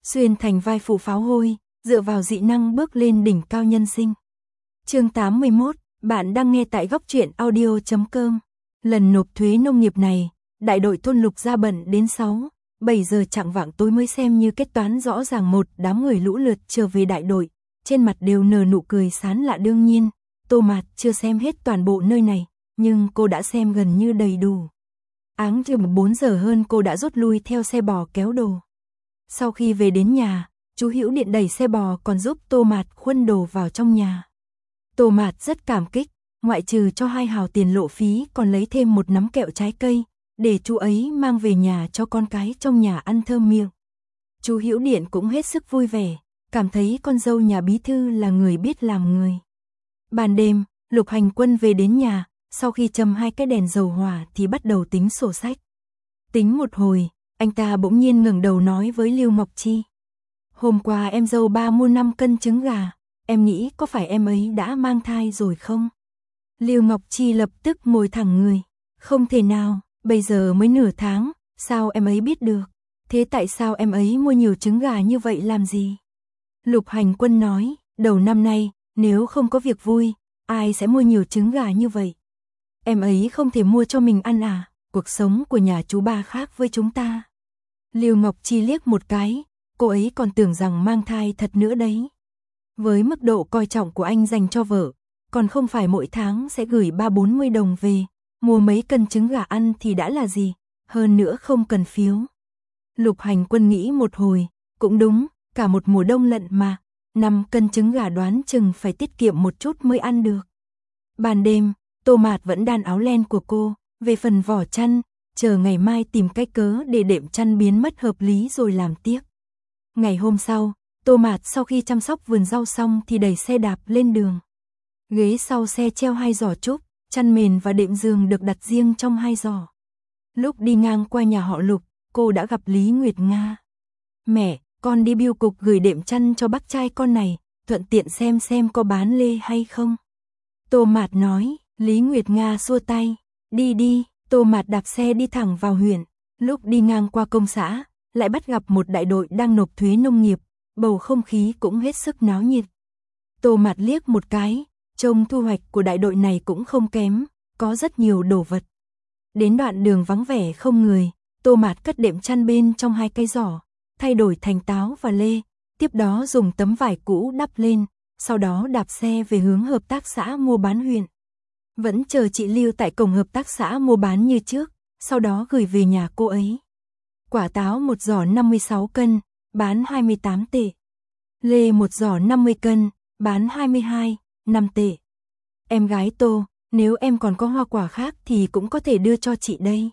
xuyên thành vai phụ pháo hôi, dựa vào dị năng bước lên đỉnh cao nhân sinh. Chương 81, bạn đang nghe tại góc truyện audio.com. Lần nộp thuế nông nghiệp này, đại đội thôn Lục ra bận đến 6-7 giờ chạng vạng tối mới xem như kết toán rõ ràng. Một đám người lũ lượt trở về đại đội, trên mặt đều nở nụ cười sán lạ. Đương nhiên, Tô Mạt chưa xem hết toàn bộ nơi này, nhưng cô đã xem gần như đầy đủ. Áng chừng 4 giờ hơn cô đã rút lui theo xe bò kéo đồ. Sau khi về đến nhà, chú Hữu Điện đẩy xe bò còn giúp Tô Mạt khuân đồ vào trong nhà. Tô Mạt rất cảm kích, ngoại trừ cho 2 hào tiền lộ phí còn lấy thêm một nắm kẹo trái cây, để chú ấy mang về nhà cho con cái trong nhà ăn thơm miệng. Chú Hữu Điện cũng hết sức vui vẻ, cảm thấy con dâu nhà bí thư là người biết làm người. Ban đêm, Lục Hành Quân về đến nhà, sau khi châm 2 cái đèn dầu hỏa thì bắt đầu tính sổ sách. Tính một hồi, anh ta bỗng nhiên ngẩng đầu nói với Lưu Ngọc Chi. Hôm qua em dâu ba mua 5 cân trứng gà, em nghĩ có phải em ấy đã mang thai rồi không? Lưu Ngọc Chi lập tức ngồi thẳng người. Không thể nào, bây giờ mới nửa tháng, sao em ấy biết được? Thế tại sao em ấy mua nhiều trứng gà như vậy làm gì? Lục Hành Quân nói, đầu năm nay, nếu không có việc vui, ai sẽ mua nhiều trứng gà như vậy? Em ấy không thể mua cho mình ăn à? Cuộc sống của nhà chú ba khác với chúng ta. Lưu Ngọc Chi liếc một cái, cô ấy còn tưởng rằng mang thai thật nữa đấy. Với mức độ coi trọng của anh dành cho vợ, còn không phải mỗi tháng sẽ gửi 30-40 đồng về, mua mấy cân trứng gà ăn thì đã là gì, hơn nữa không cần phiếu. Lục Hành Quân nghĩ một hồi, cũng đúng, cả một mùa đông lận mà, 5 cân trứng gà đoán chừng phải tiết kiệm một chút mới ăn được. Ban đêm, Tô Mạt vẫn đan áo len của cô, về phần vỏ chăn, chờ ngày mai tìm cách cớ để đệm chăn biến mất hợp lý rồi làm tiếc. Ngày hôm sau, Tô Mạt sau khi chăm sóc vườn rau xong thì đẩy xe đạp lên đường. Ghế sau xe treo 2 giỏ trúc, chăn mền và đệm giường được đặt riêng trong 2 giỏ. Lúc đi ngang qua nhà họ Lục, cô đã gặp Lý Nguyệt Nga. Mẹ, con đi bưu cục gửi đệm chăn cho bác trai con này, thuận tiện xem có bán lê hay không. Tô Mạt nói. Lý Nguyệt Nga xua tay. Đi đi. Tô Mạt đạp xe đi thẳng vào huyện. Lúc đi ngang qua công xã, lại bắt gặp một đại đội đang nộp thuế nông nghiệp, bầu không khí cũng hết sức náo nhiệt. Tô Mạt liếc một cái, trông thu hoạch của đại đội này cũng không kém, có rất nhiều đồ vật. Đến đoạn đường vắng vẻ không người, Tô Mạt cất đệm chăn bên trong 2 cái giỏ, thay đổi thành táo và lê, tiếp đó dùng tấm vải cũ đắp lên, sau đó đạp xe về hướng hợp tác xã mua bán huyện. Vẫn chờ chị Lưu tại cổng hợp tác xã mua bán như trước, sau đó gửi về nhà cô ấy. Quả táo một giỏ 56 cân, bán 28 tệ. Lê một giỏ 50 cân, bán 22,5 tệ. Em gái Tô, nếu em còn có hoa quả khác thì cũng có thể đưa cho chị đây.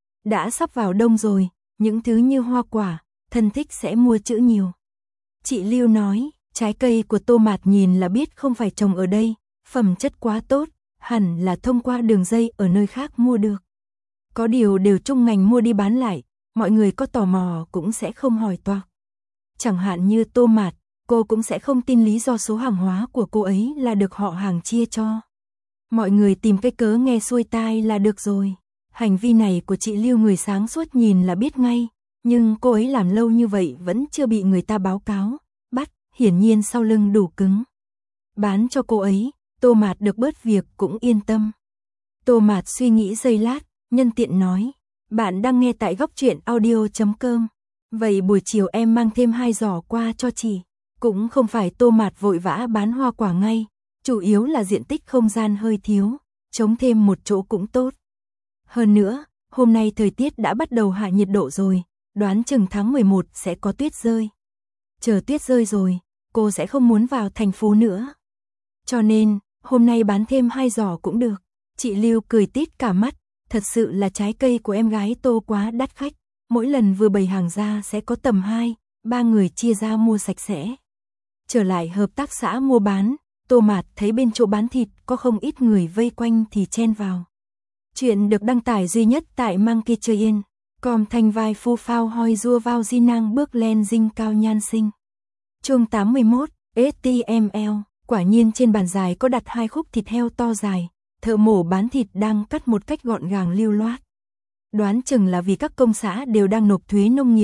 Đã sắp vào đông rồi, những thứ như hoa quả, thân thích sẽ mua chữ nhiều. Chị Lưu nói, trái cây của Tô Mạt nhìn là biết không phải trồng ở đây, phẩm chất quá tốt, hẳn là thông qua đường dây ở nơi khác mua được. Có điều đều chung ngành mua đi bán lại, mọi người có tò mò cũng sẽ không hỏi toạc. Chẳng hạn như Tô Mạt, cô cũng sẽ không tin lý do số hàng hóa của cô ấy là được họ hàng chia cho. Mọi người tìm cái cớ nghe xuôi tai là được rồi. Hành vi này của chị Lưu người sáng suốt nhìn là biết ngay, nhưng cô ấy làm lâu như vậy vẫn chưa bị người ta báo cáo, bắt, hiển nhiên sau lưng đủ cứng. Bán cho cô ấy, Tô Mạt được bớt việc cũng yên tâm. Tô Mạt suy nghĩ giây lát, nhân tiện nói, bạn đang nghe tại góc truyện audio.com. Vậy buổi chiều em mang thêm 2 giỏ qua cho chị. Cũng không phải Tô Mạt vội vã bán hoa quả ngay, chủ yếu là diện tích không gian hơi thiếu, trống thêm một chỗ cũng tốt. Hơn nữa, hôm nay thời tiết đã bắt đầu hạ nhiệt độ rồi, đoán chừng tháng 11 sẽ có tuyết rơi. Chờ tuyết rơi rồi, cô sẽ không muốn vào thành phố nữa. Cho nên, hôm nay bán thêm 2 giỏ cũng được. Chị Lưu cười tít cả mắt, thật sự là trái cây của em gái Tô quá đắt khách. Mỗi lần vừa bày hàng ra sẽ có tầm 2-3 người chia ra mua sạch sẽ. Trở lại hợp tác xã mua bán, Tô Mạt thấy bên chỗ bán thịt có không ít người vây quanh thì chen vào. Chuyện được đăng tải duy nhất tại Monkey Chơi Com thanh vai phu phao hoi rua vào di năng bước lên dinh cao nhan sinh. Chương 81, HTML. Quả nhiên trên bàn dài có đặt 2 khúc thịt heo to dài, thợ mổ bán thịt đang cắt một cách gọn gàng lưu loát. Đoán chừng là vì các công xã đều đang nộp thuế nông nghiệp,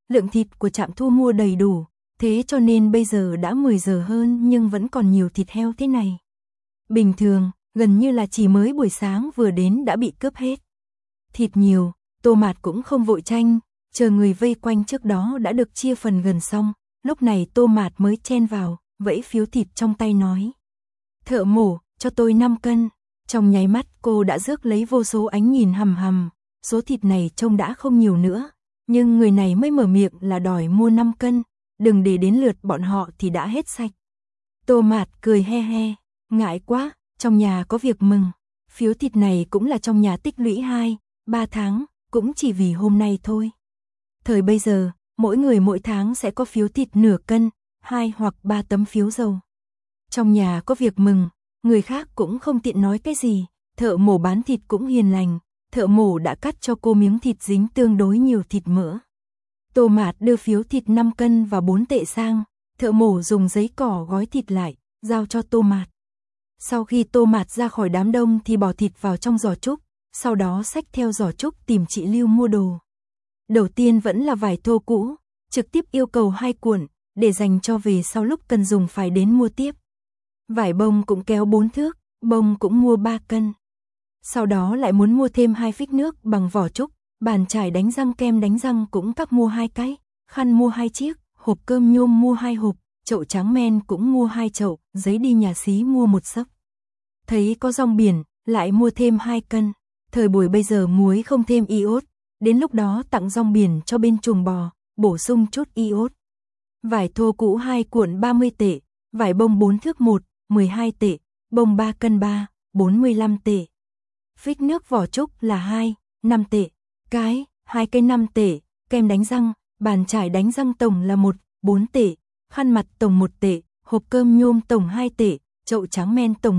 lượng thịt của trạm thu mua đầy đủ, thế cho nên bây giờ đã 10 giờ hơn nhưng vẫn còn nhiều thịt heo thế này. Bình thường, gần như là chỉ mới buổi sáng vừa đến đã bị cướp hết. Thịt nhiều, Tô Mạt cũng không vội tranh, chờ người vây quanh trước đó đã được chia phần gần xong, lúc này Tô Mạt mới chen vào, vẫy phiếu thịt trong tay nói. Thợ mổ, cho tôi 5 cân. Trong nháy mắt cô đã rước lấy vô số ánh nhìn hằm hằm, số thịt này trông đã không nhiều nữa, nhưng người này mới mở miệng là đòi mua 5 cân, đừng để đến lượt bọn họ thì đã hết sạch. Tô Mạt cười he he, ngại quá, trong nhà có việc mừng, phiếu thịt này cũng là trong nhà tích lũy 2-3 tháng, cũng chỉ vì hôm nay thôi. Thời bây giờ, mỗi người mỗi tháng sẽ có phiếu thịt nửa cân, 2 hoặc 3 tấm phiếu dầu. Trong nhà có việc mừng, người khác cũng không tiện nói cái gì, thợ mổ bán thịt cũng hiền lành, thợ mổ đã cắt cho cô miếng thịt dính tương đối nhiều thịt mỡ. Tô Mạt đưa phiếu thịt 5 cân và 4 tệ sang, thợ mổ dùng giấy cỏ gói thịt lại, giao cho Tô Mạt. Sau khi Tô Mạt ra khỏi đám đông thì bỏ thịt vào trong giỏ trúc, sau đó xách theo giỏ trúc tìm chị Lưu mua đồ. Đầu tiên vẫn là vải thô cũ, trực tiếp yêu cầu 2 cuộn, để dành cho về sau lúc cần dùng phải đến mua tiếp. Vải bông cũng kéo 4 thước, bông cũng mua 3 cân. Sau đó lại muốn mua thêm 2 phích nước bằng vỏ trúc, bàn chải đánh răng kem đánh răng cũng các mua 2 cái, khăn mua 2 chiếc, hộp cơm nhôm mua 2 hộp, chậu trắng men cũng mua 2 chậu, giấy đi nhà xí mua 1 xấp. Thấy có rong biển, lại mua thêm 2 cân. Thời buổi bây giờ muối không thêm iốt, đến lúc đó tặng rong biển cho bên chuồng bò, bổ sung chút iốt. Vải thô cũ 2 cuộn 30 tệ, vải bông 4 thước 1, 12 tệ, bông 3 cân 3, 45 tệ. Phích nước vỏ trúc là 5 tệ, cái, 2 cây 5 tệ, kem đánh răng, bàn chải đánh răng tổng là 4 tệ, khăn mặt tổng 1 tệ, hộp cơm nhôm tổng 2 tệ, chậu trắng men tổng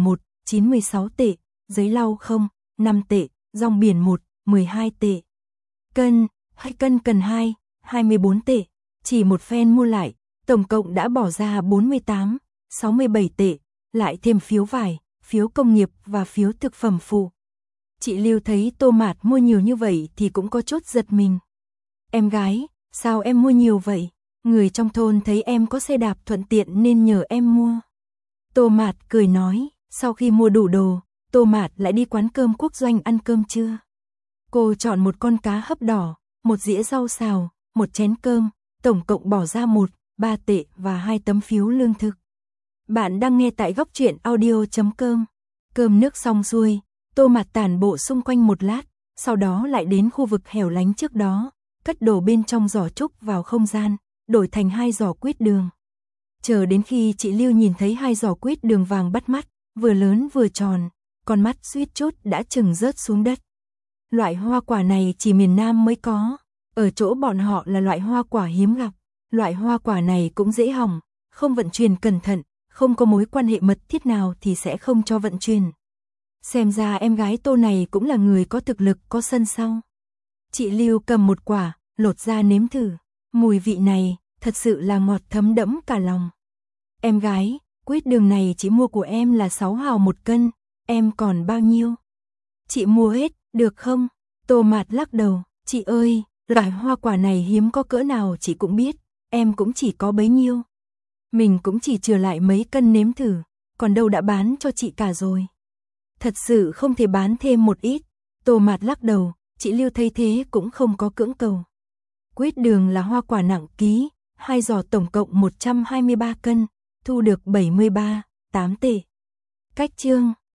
96 tệ, giấy lau 5 tệ, rong biển 12 tệ. Cân, 2 cân cần 24 tệ, chỉ một phen mua lại, tổng cộng đã bỏ ra 67 tệ, lại thêm phiếu vải, phiếu công nghiệp và phiếu thực phẩm phụ. Chị Lưu thấy Tô Mạt mua nhiều như vậy thì cũng có chút giật mình. Em gái, sao em mua nhiều vậy? Người trong thôn thấy em có xe đạp thuận tiện nên nhờ em mua. Tô Mạt cười nói, sau khi mua đủ đồ, Tô Mạt lại đi quán cơm Quốc Doanh ăn cơm trưa. Cô chọn một con cá hấp đỏ, một dĩa rau xào, một chén cơm, tổng cộng bỏ ra 3 tệ và 2 tấm phiếu lương thực. Bạn đang nghe tại góc truyện audio.com. Cơm nước xong xuôi, Tô Mạt tản bộ xung quanh một lát, sau đó lại đến khu vực hẻo lánh trước đó, cất đồ bên trong giỏ trúc vào không gian, đổi thành 2 giỏ quýt đường. Chờ đến khi chị Lưu nhìn thấy 2 giỏ quýt đường vàng bắt mắt, vừa lớn vừa tròn, con mắt suýt chút đã chừng rớt xuống đất. Loại hoa quả này chỉ miền Nam mới có, ở chỗ bọn họ là loại hoa quả hiếm gặp. Loại hoa quả này cũng dễ hỏng, không vận chuyển cẩn thận, không có mối quan hệ mật thiết nào thì sẽ không cho vận chuyển. Xem ra em gái Tô này cũng là người có thực lực, có sân sau. Chị Lưu cầm một quả, lột ra nếm thử, mùi vị này thật sự là ngọt thấm đẫm cả lòng. Em gái, quýt đường này chị mua của em là 6 hào 1 cân, em còn bao nhiêu? Chị mua hết, được không? Tô Mạt lắc đầu, chị ơi, loại hoa quả này hiếm có cỡ nào chị cũng biết, em cũng chỉ có bấy nhiêu. Mình cũng chỉ chừa lại mấy cân nếm thử, còn đâu đã bán cho chị cả rồi. Thật sự không thể bán thêm một ít. Tô Mạt lắc đầu, chị Lưu thấy thế cũng không có cưỡng cầu. Quýt đường là hoa quả nặng ký, 2 giỏ tổng cộng 123 cân, thu được 73,8 tệ. Cách chương